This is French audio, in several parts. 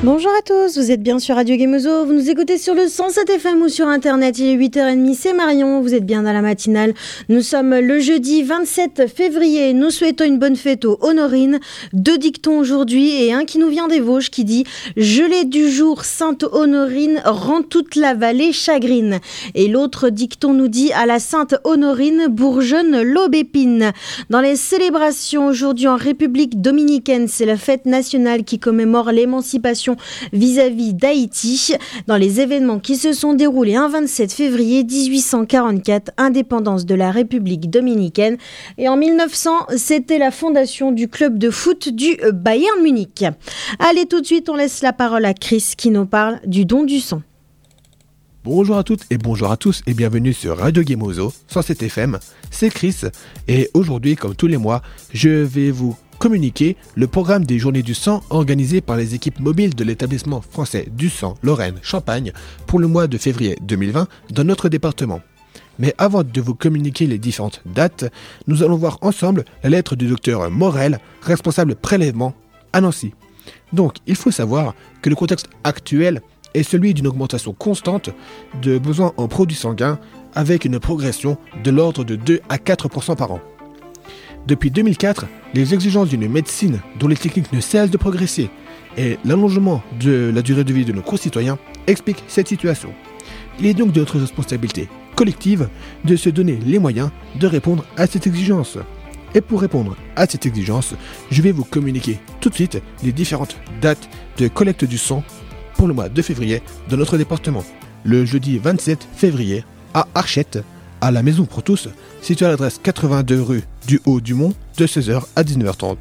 Bonjour à tous, vous êtes bien sur Radio Gemozo, vous nous écoutez sur le 107 FM ou sur internet, il est 8h30, c'est Marion, vous êtes bien dans la matinale. Nous sommes le jeudi 27 février, nous souhaitons une bonne fête aux Honorines. 2 dictons aujourd'hui et un qui nous vient des Vosges qui dit « Gelée du jour, Sainte Honorine, rend toute la vallée chagrine ». Et l'autre dicton nous dit « À la Sainte Honorine, bourgeonne l'aubépine ». Dans les célébrations aujourd'hui en République dominicaine, c'est la fête nationale qui commémore l'émancipation vis-à-vis d'Haïti. Dans les événements qui se sont déroulés un 27 février 1844, indépendance de la République dominicaine. Et en 1900, c'était la fondation du club de foot du Bayern Munich. Allez, tout de suite, on laisse la parole à Chris qui nous parle du don du sang. Bonjour à toutes et bonjour à tous et bienvenue sur Radio Gemozo 107 FM, c'est Chris et aujourd'hui comme tous les mois je vais vous communiquer le programme des Journées du sang organisées par les équipes mobiles de l'établissement français du sang Lorraine-Champagne pour le mois de février 2020 dans notre département. Mais avant de vous communiquer les différentes dates, nous allons voir ensemble la lettre du docteur Morel, responsable prélèvement à Nancy. Donc il faut savoir que le contexte actuel est celui d'une augmentation constante de besoins en produits sanguins avec une progression de l'ordre de 2 à 4% par an. Depuis 2004, les exigences d'une médecine dont les techniques ne cessent de progresser et l'allongement de la durée de vie de nos concitoyens expliquent cette situation. Il est donc de notre responsabilité collective de se donner les moyens de répondre à cette exigence. Et pour répondre à cette exigence, je vais vous communiquer tout de suite les différentes dates de collecte du sang pour le mois de février dans notre département. Le jeudi 27 février à Archette, à la Maison pour tous, située à l'adresse 82 rue du Haut-du-Mont, de 16h à 19h30.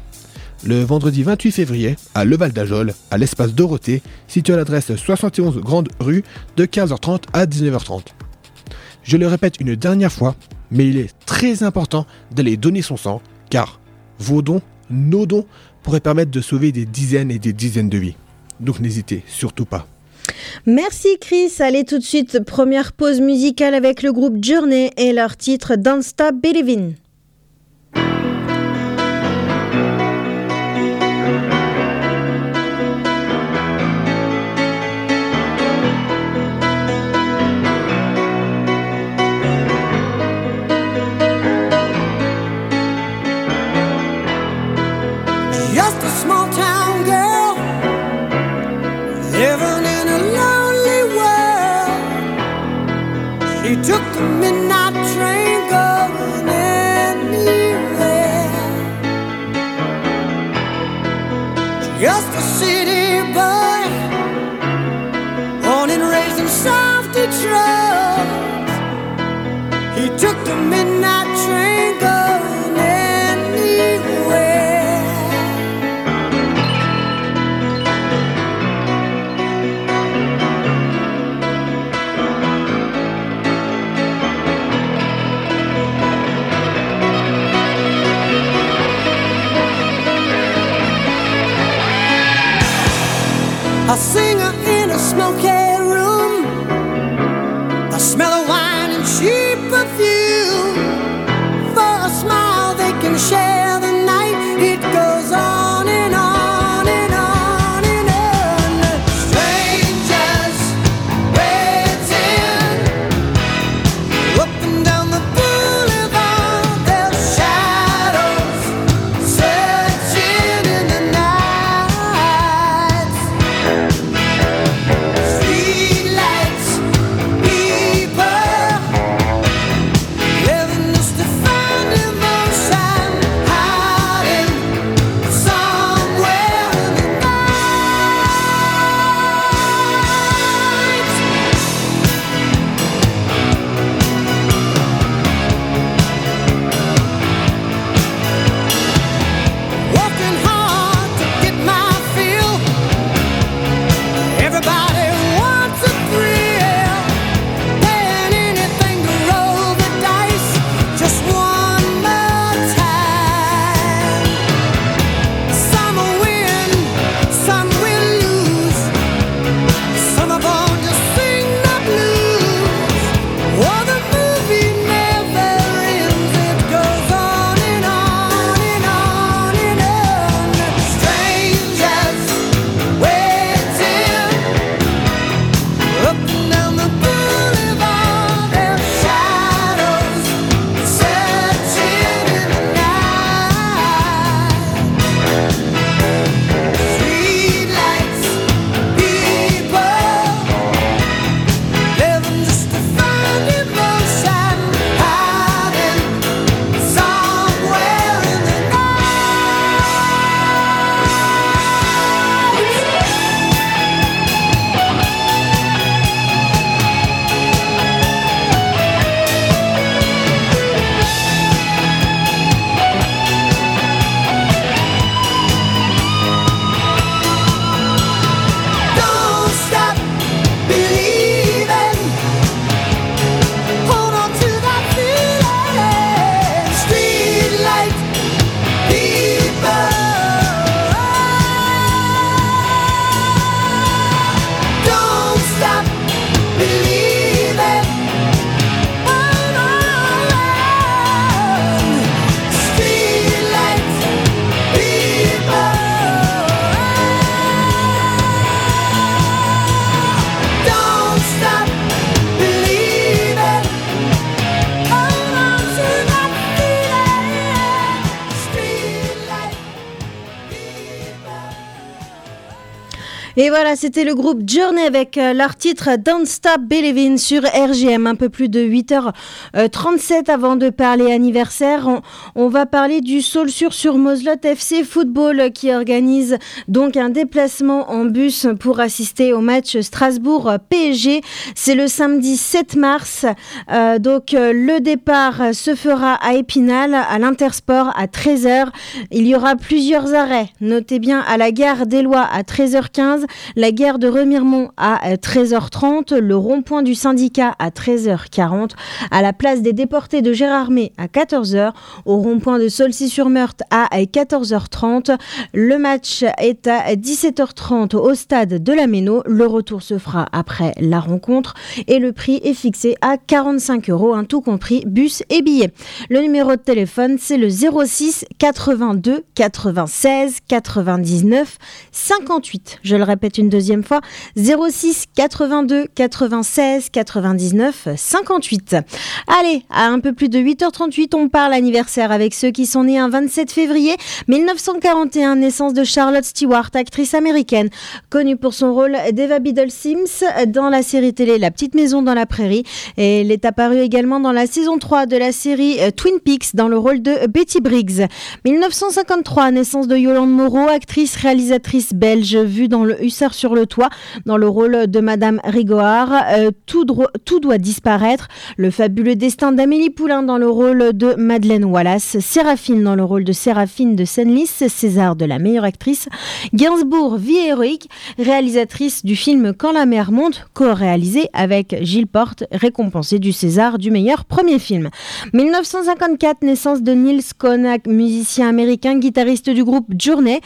Le vendredi 28 février, à Leval d'Ajol, à l'espace Dorothée, situé à l'adresse 71 Grande Rue, de 15h30 à 19h30. Je le répète une dernière fois, mais il est très important d'aller donner son sang, car vos dons, nos dons, pourraient permettre de sauver des dizaines et des dizaines de vies. Donc n'hésitez surtout pas. Merci Chris, allez tout de suite, première pause musicale avec le groupe Journey et leur titre Don't Stop Believin'. Just a small town girl living in a lonely world. She took the midnight train going anywhere. Just a city boy, born and raised in South Detroit. He took the midnight train going anywhere. A singer in a smoky room, the smell of wine and cheap perfume. For a smile they can share the night. It goes on and on and on and on. Strangers waiting up and down the boulevard. Their shadows searching in the night. Streetlights, people living just to find emotion. High Et voilà, c'était le groupe Journey avec leur titre Don't Stop Believin' sur RGM. Un peu plus de 8h37 avant de parler anniversaire. On va parler du Saulxures sur Moselotte FC Football qui organise donc un déplacement en bus pour assister au match Strasbourg-PSG. C'est le samedi 7 mars. Le départ se fera à Épinal, à l'Intersport à 13h. Il y aura plusieurs arrêts. Notez bien à la gare d'Éloie à 13h15, la gare de Remiremont à 13h30, le rond-point du syndicat à 13h40, à la place des déportés de Gérardmer à 14h, au rond-point de Saulcy-sur-Meurthe à 14h30. Le match est à 17h30 au stade de la Méno. Le retour se fera après la rencontre et le prix est fixé à 45 €, tout compris bus et billets. Le numéro de téléphone, c'est le 06 82 96 99 58. Je le répète une deuxième fois, 06 82 96 99 58. Allez, à un peu plus de 8h38, on parle anniversaire avec ceux qui sont nés un 27 février 1941, naissance de Charlotte Stewart, actrice américaine, connue pour son rôle d'Eva Biddle Sims dans la série télé La Petite Maison dans la Prairie. Et elle est apparue également dans la saison 3 de la série Twin Peaks dans le rôle de Betty Briggs. 1953, naissance de Yolande Moreau, actrice réalisatrice belge, vue dans Le Hussard sur le toit dans le rôle de Madame Rigoard. Tout doit disparaître, Le fabuleux destin d'Amélie Poulain dans le rôle de Madeleine Wallace, Séraphine dans le rôle de Séraphine de Senlis, César de la meilleure actrice, Gainsbourg, vie héroïque, réalisatrice du film Quand la mer monte, co-réalisé avec Gilles Porte, récompensé du César du meilleur premier film. 1954, naissance de Nils Cohn, musicien américain, guitariste du groupe Journey.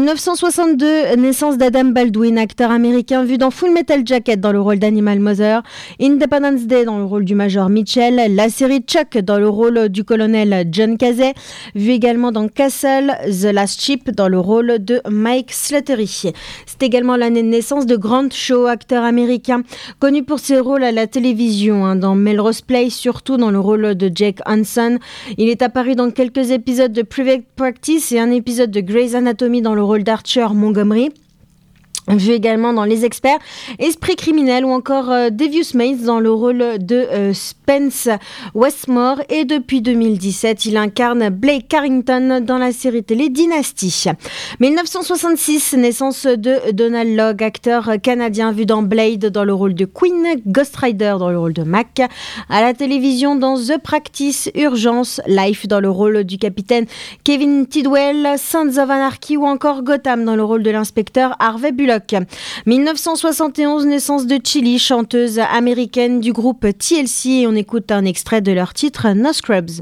1962, naissance d'Adam Baldwin, acteur américain, vu dans Full Metal Jacket dans le rôle d'Animal Mother, Independence Day dans le rôle du Major Mitchell, la série Chuck dans le rôle du colonel John Casey, vu également dans Castle, The Last Ship dans le rôle de Mike Slattery. C'est également l'année de naissance de Grant Shaw, acteur américain, connu pour ses rôles à la télévision, dans Melrose Place, surtout dans le rôle de Jake Hanson. Il est apparu dans quelques épisodes de Private Practice et un épisode de Grey's Anatomy dans le rôle d'Archer Montgomery. Vu également dans Les Experts, Esprit criminel ou encore Devious Mates dans le rôle de Spence Westmore. Et depuis 2017, il incarne Blake Carrington dans la série télé Dynasty. 1966, naissance de Donald Logue, acteur canadien, vu dans Blade dans le rôle de Queen, Ghost Rider dans le rôle de Mac, à la télévision dans The Practice, Urgence, Life dans le rôle du capitaine Kevin Tidwell, Sons of Anarchy ou encore Gotham dans le rôle de l'inspecteur Harvey Bullock. 1971, naissance de Chili, chanteuse américaine du groupe TLC, et on écoute un extrait de leur titre No Scrubs.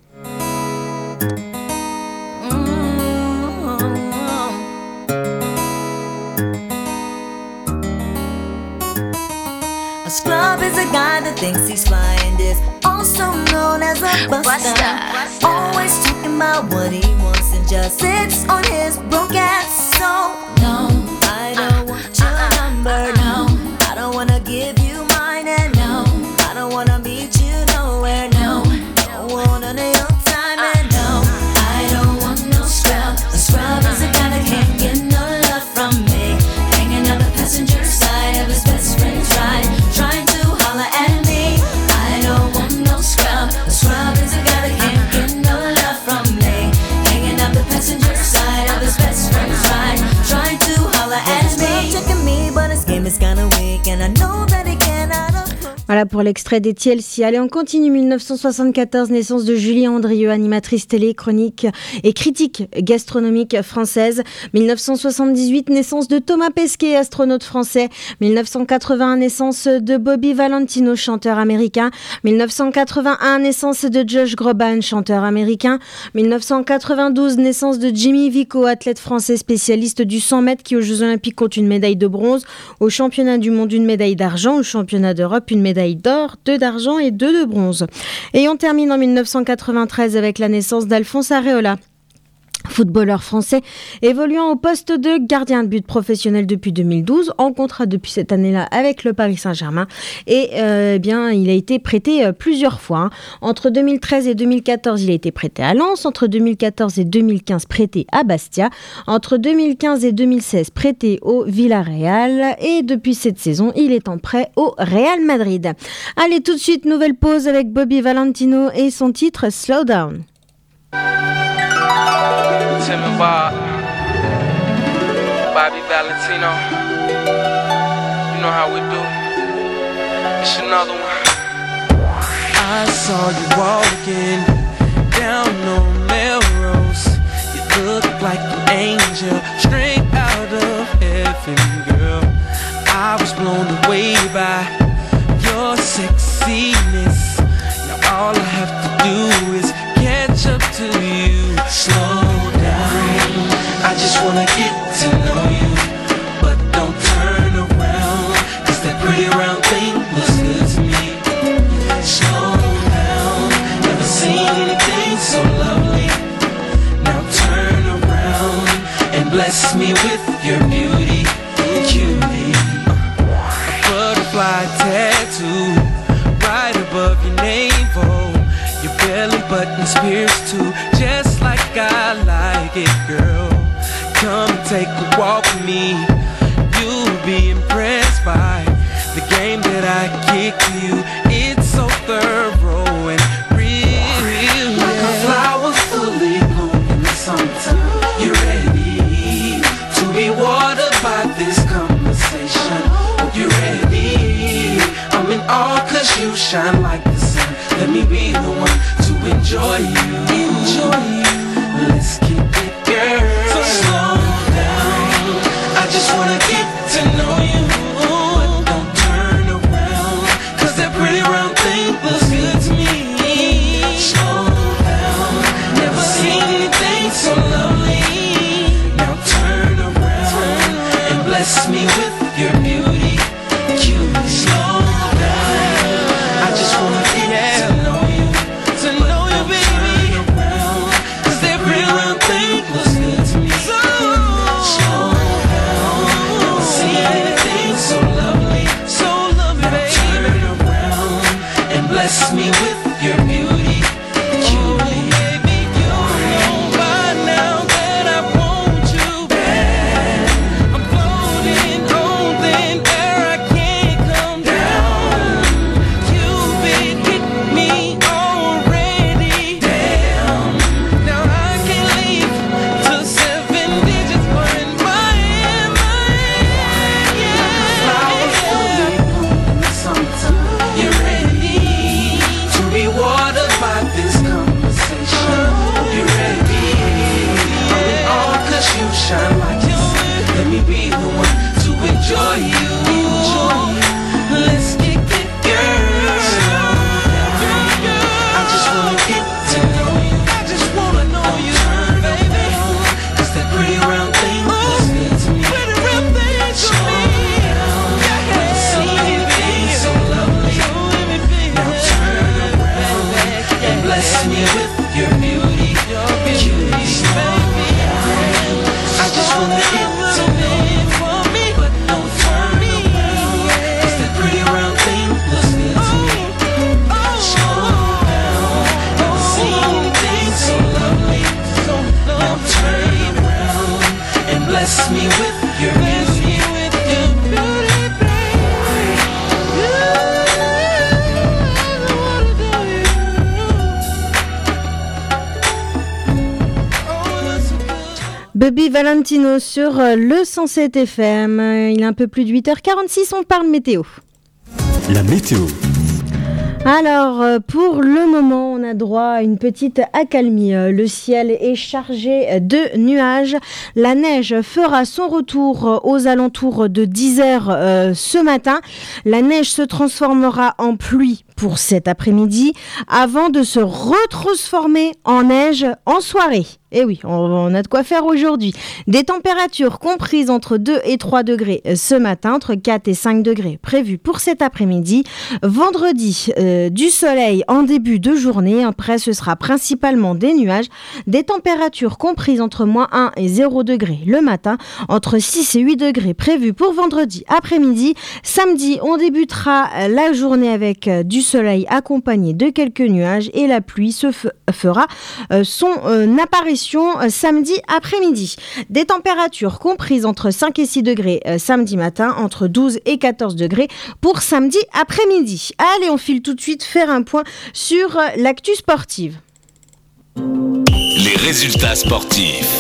A scrub is a guy that thinks he's fly and is also known as a buster. Always talking about what he wants and just sits on his broke ass. So no, I don't want your number. No, I don't wanna give you mine. And no, I don't wanna meet you nowhere. No, don't want none of your time. And no, I don't want no scrub. A scrub is a guy that can't get no love from me, hanging on the passenger side of his best friend's ride, trying to holler at me. I don't want no scrub. A scrub is a guy that can't get no love from me, hanging on the passenger side of his best friend's ride, trying to holler at me. Checking me, but his game is kinda weak, and I know that he cannot approach. Voilà pour l'extrait des TLC. Allez, on continue. 1974, naissance de Julie Andrieux, animatrice télé, chronique et critique gastronomique française. 1978, naissance de Thomas Pesquet, astronaute français. 1981, naissance de Bobby Valentino, chanteur américain. 1981, naissance de Josh Groban, chanteur américain. 1992, naissance de Jimmy Vico, athlète français spécialiste du 100 mètres qui aux Jeux Olympiques compte une médaille de bronze, au championnat du monde une médaille d'argent, au championnat d'Europe une médaille d'or, 2 d'argent et 2 de bronze. Et on termine en 1993 avec la naissance d'Alphonse Areola, Footballeur français évoluant au poste de gardien de but professionnel depuis 2012, en contrat depuis cette année-là avec le Paris Saint-Germain. Et bien, il a été prêté plusieurs fois. Entre 2013 et 2014, il a été prêté à Lens. Entre 2014 et 2015, prêté à Bastia. Entre 2015 et 2016, prêté au Villarreal. Et depuis cette saison, il est en prêt au Real Madrid. Allez, tout de suite, nouvelle pause avec Bobby Valentino et son titre Slow Down. Tim and Bobby Valentino. You know how we do. It's another one. I saw you walking down on Melrose. You look like an angel straight out of heaven, girl. I was blown away by your sexiness. Now all I have to do is catch up to you. Slow down, I just wanna get to know you. But don't turn around, cause that pretty round thing looks good to me. Slow down, never seen anything so lovely. Now turn around and bless me with your beauty, cutie. A butterfly tattoo right above your navel. Your belly button's pierced too, just like I like it, girl. Come take a walk with me. You'll be impressed by the game that I kick to you. It's so thorough and real. Like a flower fully blown in the summertime. You're ready to be watered by this conversation. You're ready. I'm in awe cause you shine like the sun. Let me be the one to enjoy you. Enjoy you. Let's keep it, girl. So slow down. I just wanna get to know you. But don't turn around, cause that pretty round thing looks good to me. Slow down. Never seen anything so lovely. Now turn around and bless me with your beauty, cutie. Slow down. I just wanna get to know you, baby. Around, cause that pretty round thing looks good to me. Slow down, never seen anything so lovely, now baby. Turn around and bless me with your beauty, cutie. Baby, you know by now that I want you bad. I'm floating on thin air, I can't come down. You've been hitting me already. Damn, now I can't leave till 7 digits were in my hand, yeah. Flowers fully bloom in the summertime. You're ready to be watered by this conversation. You're ready. I'm in awe cause you shine like the sun. Let me be the one to enjoy you. Let's kick it, girl. I just wanna get to know you. I just wanna know you, baby. Cause that pretty round thing looks good to me. Pretty round thing to me. Never seen anything so lovely. Now turn around and bless me with your beauty, cutie. I just wanna get to know you, but don't turn around, cause that pretty round thing looks good to me. Slow down, never seen anything so lovely. Now turn around and bless me with your beauty, Bobby Valentino sur le 107 FM. Il est un peu plus de 8h46, on parle météo. La météo. Alors, pour le moment, on a droit à une petite accalmie. Le ciel est chargé de nuages. La neige fera son retour aux alentours de 10h ce matin. La neige se transformera en pluie pour cet après-midi avant de se retransformer en neige en soirée. Eh oui, on a de quoi faire aujourd'hui. Des températures comprises entre 2 et 3 degrés ce matin, entre 4 et 5 degrés prévus pour cet après-midi. Vendredi, du soleil en début de journée. Après, ce sera principalement des nuages. Des températures comprises entre moins 1 et 0 degrés le matin, entre 6 et 8 degrés prévus pour vendredi après-midi. Samedi, on débutera la journée avec du soleil accompagné de quelques nuages et la pluie se fera son apparition samedi après-midi. Des températures comprises entre 5 et 6 degrés samedi matin, entre 12 et 14 degrés pour samedi après-midi. Allez, on file tout de suite faire un point sur l'actu sportive. Les résultats sportifs.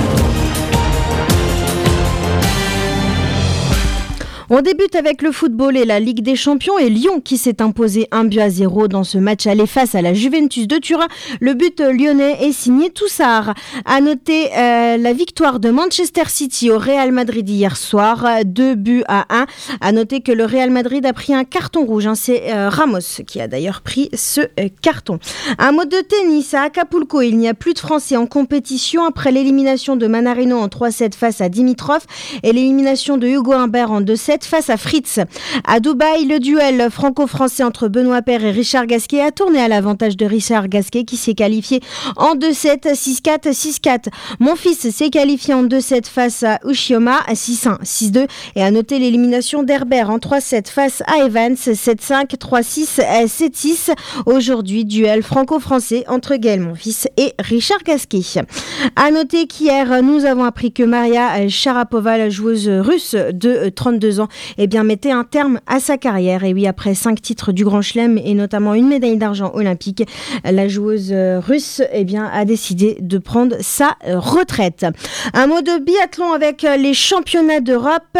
On débute avec le football et la Ligue des Champions et Lyon qui s'est imposé 1-0 dans ce match aller face à la Juventus de Turin. Le but lyonnais est signé Toussard. À noter la victoire de Manchester City au Real Madrid hier soir, 2-1. À noter que le Real Madrid a pris un carton rouge. C'est Ramos qui a d'ailleurs pris ce carton. Un mot de tennis à Acapulco. Il n'y a plus de Français en compétition après l'élimination de Manarino en 3-7 face à Dimitrov et l'élimination de Hugo Humbert en 2-7 face à Fritz. À Dubaï, le duel franco-français entre Benoît Paire et Richard Gasquet a tourné à l'avantage de Richard Gasquet qui s'est qualifié en 2-7, 6-4, 6-4. Monfils s'est qualifié en 2-7 face à Ushioma, 6-1, 6-2. Et à noter l'élimination d'Herbert en 3-7 face à Evans, 7-5, 3-6, 7-6. Aujourd'hui, duel franco-français entre Gaël Monfils et Richard Gasquet. À noter qu'hier, nous avons appris que Maria Sharapova, la joueuse russe de 32 ans, mettait un terme à sa carrière. Et oui, après 5 titres du Grand Chelem et notamment une médaille d'argent olympique, la joueuse russe a décidé de prendre sa retraite. Un mot de biathlon avec les championnats d'Europe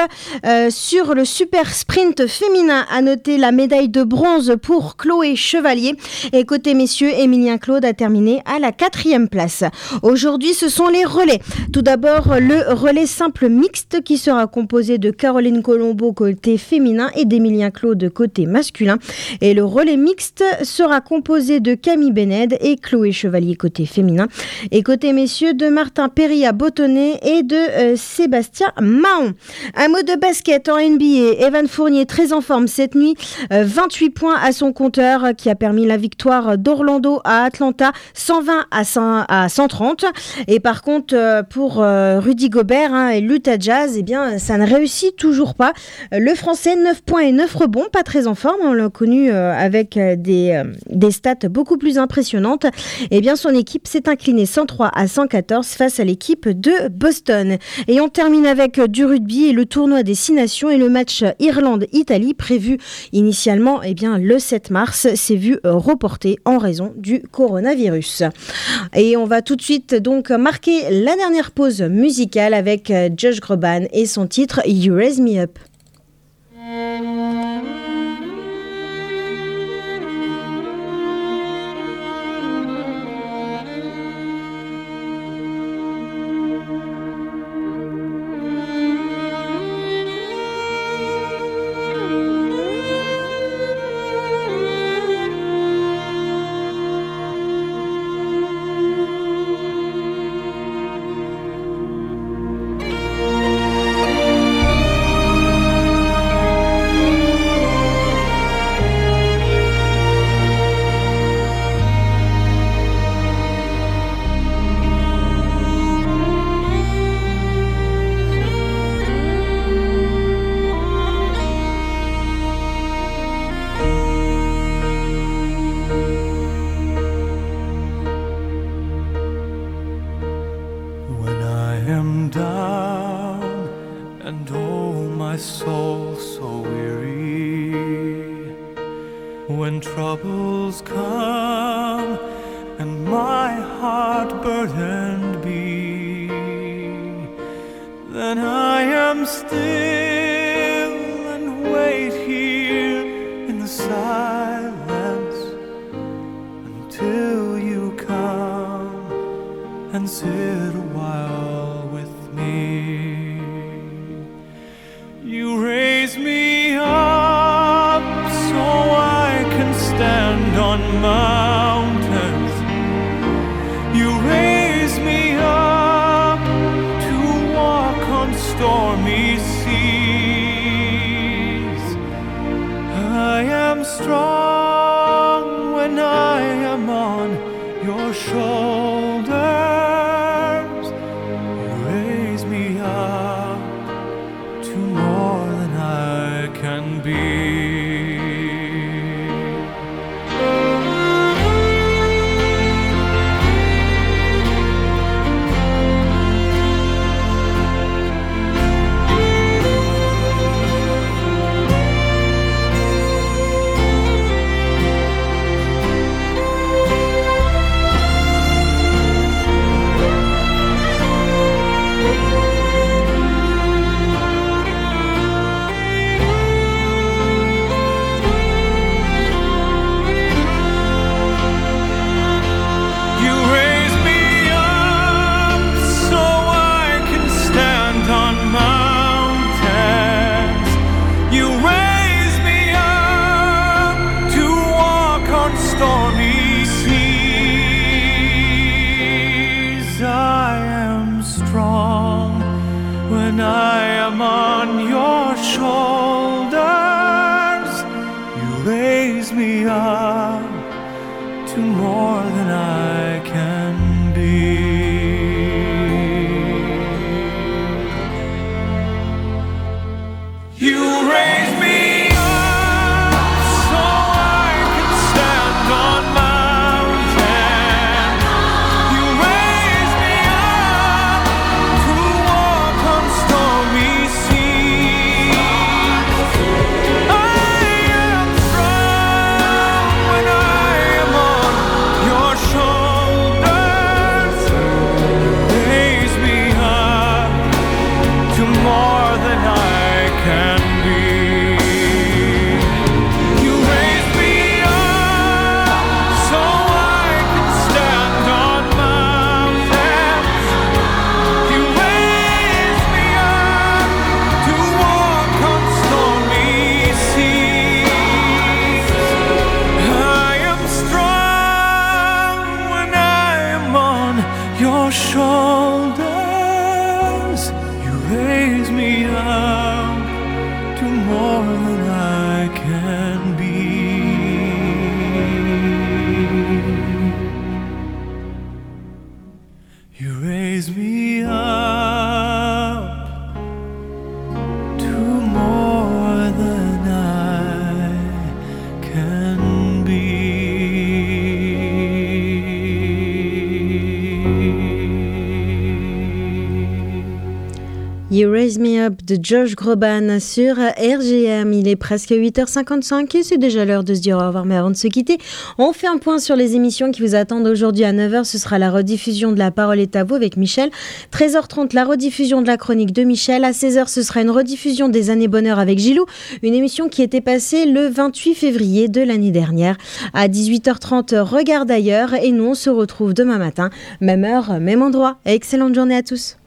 sur le super sprint féminin. À noter la médaille de bronze pour Chloé Chevalier. Et côté messieurs, Émilien Claude a terminé à la 4e place. Aujourd'hui, ce sont les relais. Tout d'abord, le relais simple mixte qui sera composé de Caroline Colombo côté féminin et d'Émilien Claude côté masculin. Et le relais mixte sera composé de Camille Bened et Chloé Chevalier côté féminin. Et côté messieurs, de Martin Perry à Bottonnet et de Sébastien Mahon. Un mot de basket en NBA. Evan Fournier très en forme cette nuit. 28 points à son compteur qui a permis la victoire d'Orlando à Atlanta, 120 à 130. Et par contre, pour Rudy Gobert et l'Utah Jazz, ça ne réussit toujours pas. Le Français, 9 points et 9 rebonds, pas très en forme. On l'a connu avec des stats beaucoup plus impressionnantes. Son équipe s'est inclinée 103 à 114 face à l'équipe de Boston. Et on termine avec du rugby et le tournoi des 6 nations et le match Irlande-Italie prévu initialement le 7 mars s'est vu reporté en raison du coronavirus. Et on va tout de suite donc marquer la dernière pause musicale avec Josh Groban et son titre You Raise Me Up. When troubles come and my heart burdened be, then I am still and wait here in the silence until you come and sit a while with me. You raise me up so I can stand on mountains. You raise me up stormy seas. I am strong when I am on your shoulders. You raise me up to more than I can be. When I am on your shoulders, you raise me up to more than I can be. You raise me up so I can stand on mountains. You raise me up to walk on stormy seas. I am strong when I am on your shoulders. Raise me up to more than I can be. You raise me up so I can stand on mountains. You raise me up to walk on stormy seas. I am strong when I am on your shoulders. You raise me up to more than I can be. You raise me up to more than I can be. You Raise Me Up de Josh Groban sur RGM. Il est presque 8h55 et c'est déjà l'heure de se dire au revoir. Mais avant de se quitter, on fait un point sur les émissions qui vous attendent aujourd'hui à 9h. Ce sera la rediffusion de La Parole est à vous avec Michel. 13h30, la rediffusion de la chronique de Michel. À 16h, ce sera une rediffusion des Années Bonheur avec Gilou. Une émission qui était passée le 28 février de l'année dernière. À 18h30, Regarde ailleurs. Et nous, on se retrouve demain matin. Même heure, même endroit. Excellente journée à tous.